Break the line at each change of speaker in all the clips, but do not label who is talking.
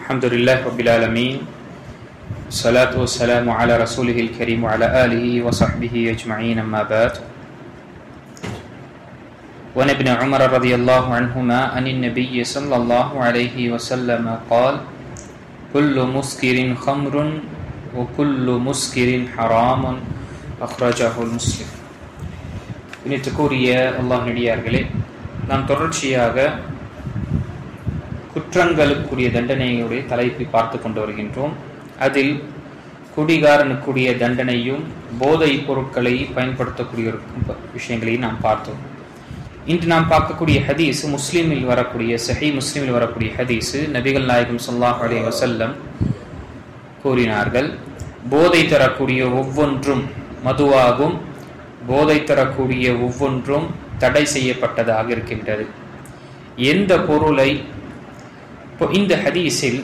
الحمد لله رب العالمين الصلاة والسلام على رسوله الكريم وعلى آله وصحبه أجمعين أما بعد وعن ابن عمر رضي الله عنهما عن النبي صلى الله عليه وسلم قال كل مسكر خمر وكل مسكر حرام أخرجه المسلم. இனித்துக்குரிய அல்லாஹ் நடிகார்களே, நாம் தொடர்ச்சியாக குற்றங்களுக்குரிய தண்டனையுடைய தலைப்பை பார்த்து கொண்டு வருகின்றோம். அதில் குடிகாரனுக்குரிய தண்டனையும் போதை பொருட்களை பயன்படுத்தக்கூடிய விஷயங்களையும் நாம் பார்த்தோம். இன்று நாம் பார்க்கக்கூடிய ஹதீஸ் முஸ்லீமில் வரக்கூடிய சஹீஹ் முஸ்லீமில் வரக்கூடிய ஹதீஸ். நபிகள் நாயகம் ஸல்லல்லாஹு அலைஹி வஸல்லம் கூறினார்கள், போதை தரக்கூடிய ஒவ்வொன்றும் மதுவாகும், போதை தரக்கூடிய ஒவ்வொன்றும் தடை செய்யப்பட்டதாக இருக்கின்றது. எந்த பொருளை இப்போ இந்த ஹதீஸில்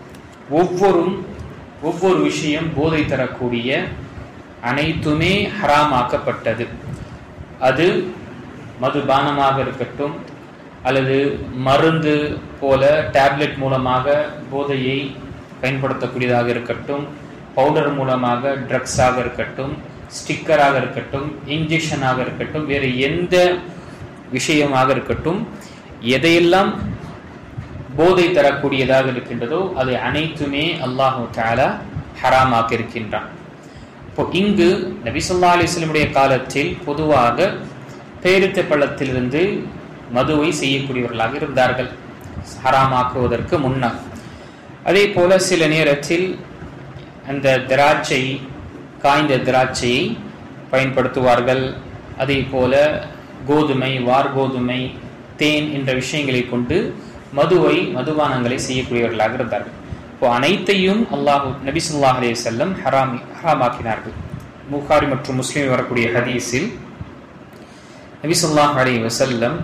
ஒவ்வொரு விஷயம் போதை தரக்கூடிய அனைத்துமே ஹராமாக்கப்பட்டது. அது மதுபானமாக இருக்கட்டும், அல்லது மருந்து போல டேப்லெட் மூலமாக போதையை பயன்படுத்தக்கூடியதாக இருக்கட்டும், பவுடர் மூலமாக ட்ரக்ஸாக இருக்கட்டும், ஸ்டிக்கராக இருக்கட்டும், இன்ஜெக்ஷனாக இருக்கட்டும், வேறு எந்த விஷயமாக இருக்கட்டும், எதையெல்லாம் போதை தரக்கூடியதாக இருக்கின்றதோ அதை அனைத்துமே அல்லாஹு தஆலா ஹராமாக்கி இருக்கின்றான். இப்போ இங்கு நபி ஸல்லல்லாஹு அலைஹி வஸல்லம் காலத்தில் பொதுவாக பேரித்த பழத்திலிருந்து மதுவை செய்யக்கூடியவர்களாக இருந்தார்கள் ஹராமாக்குவதற்கு முன்னர். அதே போல சில நேரத்தில் அந்த திராட்சை, காய்ந்த திராட்சையை பயன்படுத்துவார்கள். அதே போல கோதுமை, வார்கோதுமை, தேன் என்ற விஷயங்களை கொண்டு மதுபானங்களை செய்யக்கூடியவர்களாக இருந்தார்கள். இப்போ அனைத்தையும் நபி ஸல்லல்லாஹு அலைஹி வஸல்லம் ஹராமாக்கினார்கள். புகாரி மற்றும் முஸ்லிம் வரக்கூடிய ஹதீஸில் நபி ஸல்லல்லாஹு அலைஹி வஸல்லம்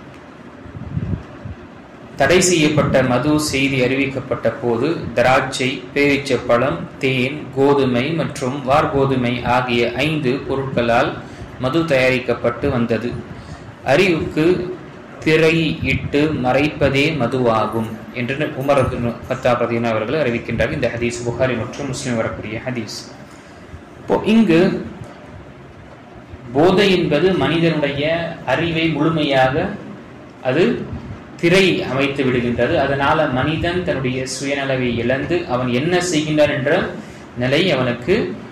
தடை செய்யப்பட்ட மது செய்தி அறிவிக்கப்பட்ட போது திராட்சை, பேரீச்சப்பழம், தேன், கோதுமை மற்றும் வார்கோதுமை ஆகிய 5 பொருட்களால் மது தயாரிக்கப்பட்டு வந்தது. அறிவுக்கு திரை இட்டு மறைப்பதே மதுவாகும் என்று உமர் இப்னு கத்தாப் ரலியல்லாஹு அவர்கள் அறிவிக்கின்றார்கள். இந்த ஹதீஸ் புகாரி மற்றும் முஸ்லிம் வரக்கூடிய ஹதீஸ். இப்போ இங்கு போதை என்பது மனிதனுடைய அறிவை முழுமையாக அது திரை அமைத்து விடுகின்றது. அதனால மனிதன் தன்னுடைய சுயநலவை இழந்து அவன் என்ன செய்கின்றான் என்ற நிலை அவனுக்கு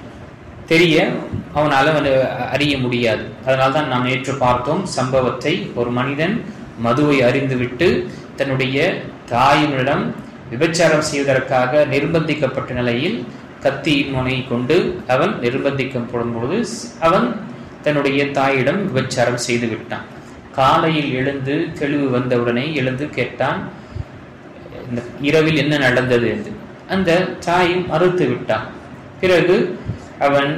அவனால் அறிய முடியாது. அதனால்தான் நாம் நேற்று பார்த்தோம் சம்பவத்தை. ஒரு மனிதன் மதுவை அறிந்துவிட்டு தன்னுடைய தாயினிடம் விபச்சாரம் செய்வதற்காக நிர்பந்திக்கப்பட்ட நிலையில் கத்தி முனை கொண்டு அவன் நிர்பந்திக்கப்படும் பொழுது அவன் தன்னுடைய தாயிடம் விபச்சாரம் செய்து விட்டான். காலையில் எழுந்து தெளிவு வந்தவுடனே எழுந்து கேட்டான், இந்த இரவில் என்ன நடந்தது என்று. அந்த தாயும் மறுத்து விட்டான். பிறகு அவன்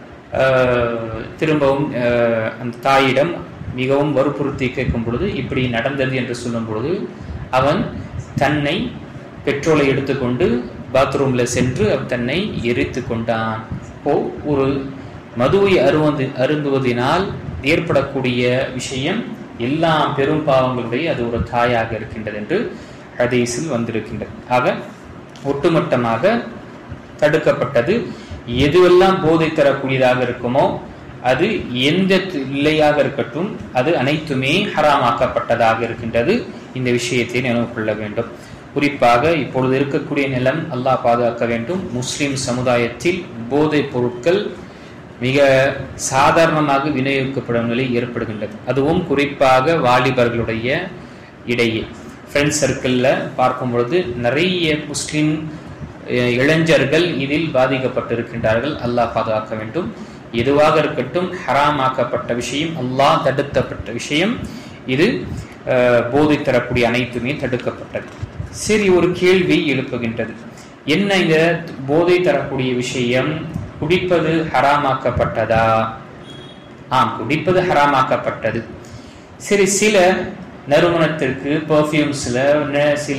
திரும்பவும் அந்த தாயிடம் மிகவும் வற்புறுத்தி கேட்கும் பொழுது இப்படி நடந்தது என்று சொல்லும் பொழுது அவன் தன்னை பெட்ரோலை எடுத்துக்கொண்டு பாத்ரூம்ல சென்று தன்னை எரித்து கொண்டான். ஒரு மதுவை அருந்துவதனால் ஏற்படக்கூடிய விஷயம் எல்லா பெரும் பாவங்களுடைய அது ஒரு தாயாக இருக்கின்றது என்று ஹதீஸில் வந்திருக்கின்றது. ஆக ஒட்டுமொத்தமாக தடுக்கப்பட்டது. எதுவெல்லாம் போதை தரக்கூடியதாக இருக்குமோ அது எந்த நிலையாக இருக்கட்டும் அது அனைத்துமே ஹராமாக்கப்பட்டதாக இருக்கின்றது. இந்த விஷயத்தை நினைவு கொள்ள வேண்டும். குறிப்பாக இப்பொழுது இருக்கக்கூடிய நிலம் அல்லாஹ் பாதுகாக்க வேண்டும். முஸ்லிம் சமுதாயத்தில் போதைப் பொருட்கள் மிக சாதாரணமாக விநியோகிக்கப்படும் நிலை ஏற்படுகின்றது. அதுவும் குறிப்பாக வாலிபர்களுடைய இடையே ஃப்ரெண்ட்ஸ் சர்க்கிளில் பார்க்கும் பொழுது நிறைய முஸ்லிம் இளைஞர்கள் இதில் பாதிக்கப்பட்டிருக்கின்றார்கள். அல்லாஹ் பாதுகாக்க வேண்டும். எதுவாக இருக்கட்டும் ஹராமாக்கப்பட்ட விஷயம், அல்லாஹ் தடுக்கப்பட்ட விஷயம், இது போதை தரக்கூடிய அனைத்துமே தடுக்கப்பட்டது. சரி, ஒரு கேள்வி எழுப்புகின்றது. என்ன இந்த போதை தரக்கூடிய விஷயம் குடிப்பது ஹராமாக்கப்பட்டதா? ஆம், குடிப்பது ஹராமாக்கப்பட்டது. சரி, சில நறுமணத்திற்கு பெர்ஃப்யூம்ஸ்ல சில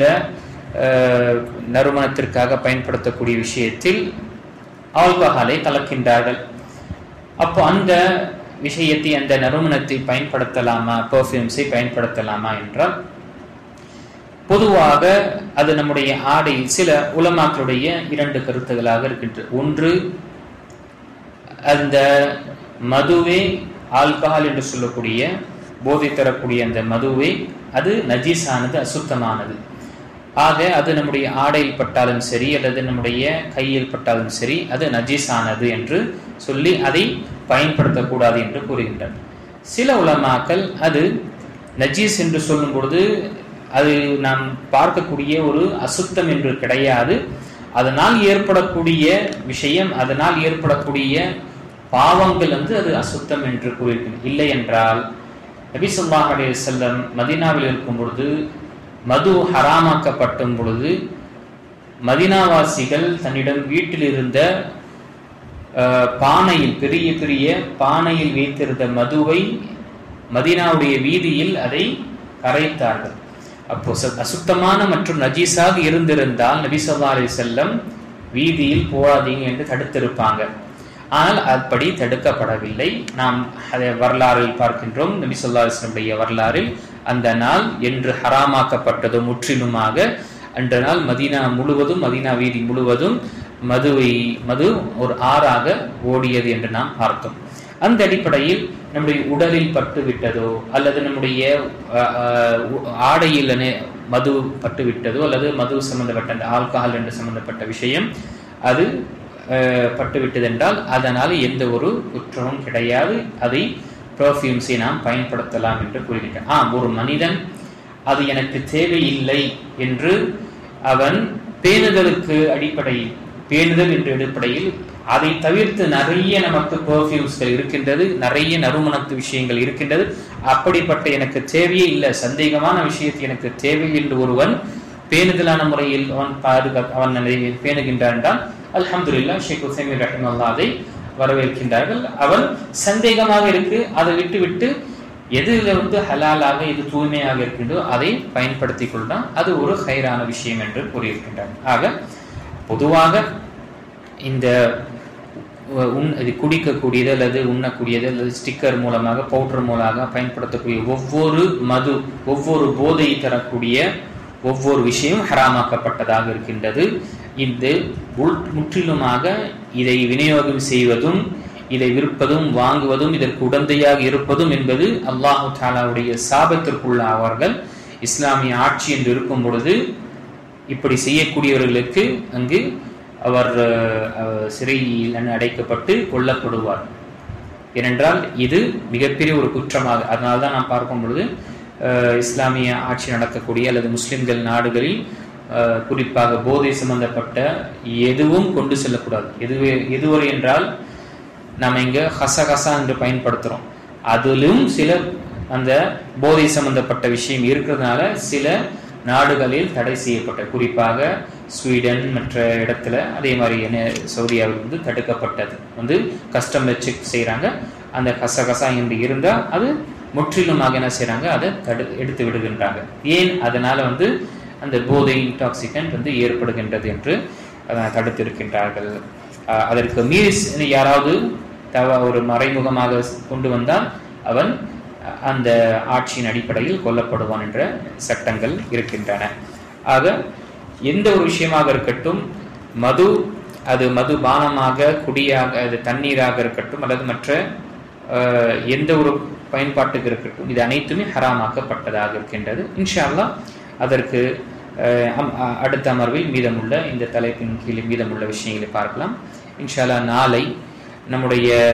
நறுமணத்திற்காக பயன்படுத்தக்கூடிய விஷயத்தில் ஆல்கஹாலை கலக்கின்றார்கள். அப்போ அந்த விஷயத்தை, அந்த நறுமணத்தை பயன்படுத்தலாமா, பெர்ஃப்யூம்ஸை பயன்படுத்தலாமா என்றால் பொதுவாக அது நம்முடைய ஆடையில் சில உலமாக்களுடைய 2 கருத்துகளாக இருக்கின்றது. ஒன்று, அந்த மதுவே ஆல்கஹால் என்று சொல்லக்கூடிய போதை தரக்கூடிய அந்த மதுவே அது நஜீஸானது, அசுத்தமானது. ஆக அது நம்முடைய ஆடையில் பட்டாலும் சரி அல்லது நம்முடைய கையில் பட்டாலும் சரி அது நஜீஸானது என்று சொல்லி அதை பயன்படுத்தக்கூடாது என்று கூறுகின்றனர். சில உலமாக்கள் அது நஜீஸ் என்று சொல்லும் பொழுது அது நாம் பார்க்கக்கூடிய ஒரு அசுத்தம் என்று கிடையாது, அதனால் ஏற்படக்கூடிய விஷயம், அதனால் ஏற்படக்கூடிய பாவங்கள் அது அசுத்தம் என்று கூறியிருக்கிறது. இல்லை என்றால் நபி ஸல்லல்லாஹு அலைஹி வஸல்லம் மதீனாவில் இருக்கும் பொழுது மது ஹராமாக்கப்பட்டும் பொழுது மதீனாவாசிகள் தன்னிடம் வீட்டில் இருந்த பானையில், பெரிய பெரிய பானையில் வைத்திருந்த மதுவை மதீனாவுடைய வீதியில் அதை கரைத்தார்கள். அப்போ அசுத்தமான மற்றும் நஜீஸாக இருந்திருந்தால் நபி ஸல்லல்லாஹு அலைஹி வஸல்லம் வீதியில் போகாதீங்க என்று தடுத்திருப்பாங்க. ஆனால் அப்படி தடுக்கப்படவில்லை. நாம் வரலாறில் பார்க்கின்றோம், நபி ஸல்லல்லாஹு அலைஹி வஸல்லம் வரலாறில் அந்த நாள் என்று ஹராமாக்கப்பட்டதோ முற்றிலுமாக அன்ற நாள் மதீனா முழுவதும், மதீனா வீதி முழுவதும் மது ஒரு ஆறாக ஓடியது என்று நாம் பார்த்தோம். அந்த அடிப்படையில் நம்முடைய உடலில் பட்டு விட்டதோ அல்லது நம்முடைய ஆடையில் மது பட்டு விட்டதோ அல்லது மது சம்பந்தப்பட்ட ஆல்கஹால் என்று சம்பந்தப்பட்ட விஷயம் அது பட்டுவிட்டது என்றால் அதனால் எந்த ஒரு குற்றமும் கிடையாது. அதை பெர்ஃப்யூம்ஸை நாம் பயன்படுத்தலாம் என்று கூறுகின்றனர். ஒரு மனிதன் அது எனக்கு தேவையில்லை என்று அவன் பேணுதலுக்கு அடிப்படையில், பேணுதல் என்ற அடிப்படையில் அதை தவிர்த்து நிறைய நமக்கு பெர்ஃப்யூம்ஸ்கள் இருக்கின்றது, நிறைய நறுமணத்து விஷயங்கள் இருக்கின்றது, அப்படிப்பட்ட எனக்கு தேவையே இல்லை, சந்தேகமான விஷயத்தை எனக்கு தேவை என்று ஒருவன் பேணுதலான முறையில் அவன் பேணுகின்றான் என்றால் அல்ஹம்துலில்லாஹ், ஷேக் உசைமீன் ரஹிமஹுல்லாஹ் அதை வரவேற்கின்றார்கள். அவன் சந்தேகமாக இருக்கு, அதை விட்டு எதுல ஹலாலாக எது தூய்மையாக இருக்கின்றோ அதை பயன்படுத்திக் கொள்ளான், அது ஒரு ஹைரான விஷயம் என்று கூறியிருக்கின்றார். ஆக பொதுவாக இந்த இது குடிக்கக்கூடியது அல்லது உண்ணக்கூடியது அல்லது ஸ்டிக்கர் மூலமாக, பவுடர் மூலமாக பயன்படுத்தக்கூடிய ஒவ்வொரு மது, ஒவ்வொரு போதை தரக்கூடிய ஒவ்வொரு விஷயம் ஹராமாக்கப்பட்டதாக இருக்கின்றது. இது முற்றிலுமாக இதை விநியோகம் செய்வதும் இதை விற்பதும் வாங்குவதும் இதற்கு உடந்தையாக இருப்பதும் என்பது அல்லாஹு தஆலாவுடைய சாபத்திற்குள்ள அவர்கள் இஸ்லாமிய ஆட்சி என்று இருக்கும் பொழுது இப்படி செய்யக்கூடியவர்களுக்கு அங்கு அவர் சிறையில் அடைக்கப்பட்டு கொல்லப்படுவார். ஏனென்றால் இது மிகப்பெரிய ஒரு குற்றமாக, அதனால்தான் நாம் பார்க்கும் பொழுது இஸ்லாமிய ஆட்சி நடக்கக்கூடிய அல்லது முஸ்லிம்கள் நாடுகளில் குறிப்பாக போதை சம்பந்தப்பட்ட எதுவும் கொண்டு செல்லக்கூடாது. எதுவரை என்றால் நம்ம இங்க ஹசகசா என்று பயன்படுத்துறோம், அதிலும் சில அந்த போதை சம்பந்தப்பட்ட விஷயம் இருக்கிறதுனால சில நாடுகளில் தடை செய்யப்பட்ட, குறிப்பாக ஸ்வீடன் மற்ற இடத்துல, அதே மாதிரி சவுதியாவில் தடுக்கப்பட்டது. கஸ்டம்ல செக் செய்யறாங்க, அந்த கசகசா என்று இருந்தால் அது முற்றிலுமாக என்ன செய்யறாங்க, அதை எடுத்து விடுகின்றாங்க. ஏன்? அதனால அந்த போதை இன்டாக்சிகன்ட் ஏற்படுகின்றது என்று தடுத்திருக்கின்றார்கள். அதற்கு மீறி யாராவது ஒரு மறைமுகமாக கொண்டு வந்தால் அவன் அந்த ஆட்சியின் அடிப்படையில் கொல்லப்படுவான் என்ற சட்டங்கள் இருக்கின்றன. ஆக எந்த ஒரு விஷயமாக இருக்கட்டும், மது, அது மதுபானமாக, குடியாக, அது தண்ணீராக இருக்கட்டும் அல்லது மற்ற எந்த ஒரு பயன்பாட்டுக்கு இருக்கட்டும், இது அனைத்துமே ஹராமாக்கப்பட்டதாக இருக்கின்றது. இன்ஷா அல்லாஹ் அதற்கு அடுத்த அமர்வில் மீதமுள்ள இந்த தலைப்பின் கீழ் மீதமுள்ள விஷயங்களை பார்க்கலாம். இன்ஷா அல்லாஹ் நாளை நம்முடைய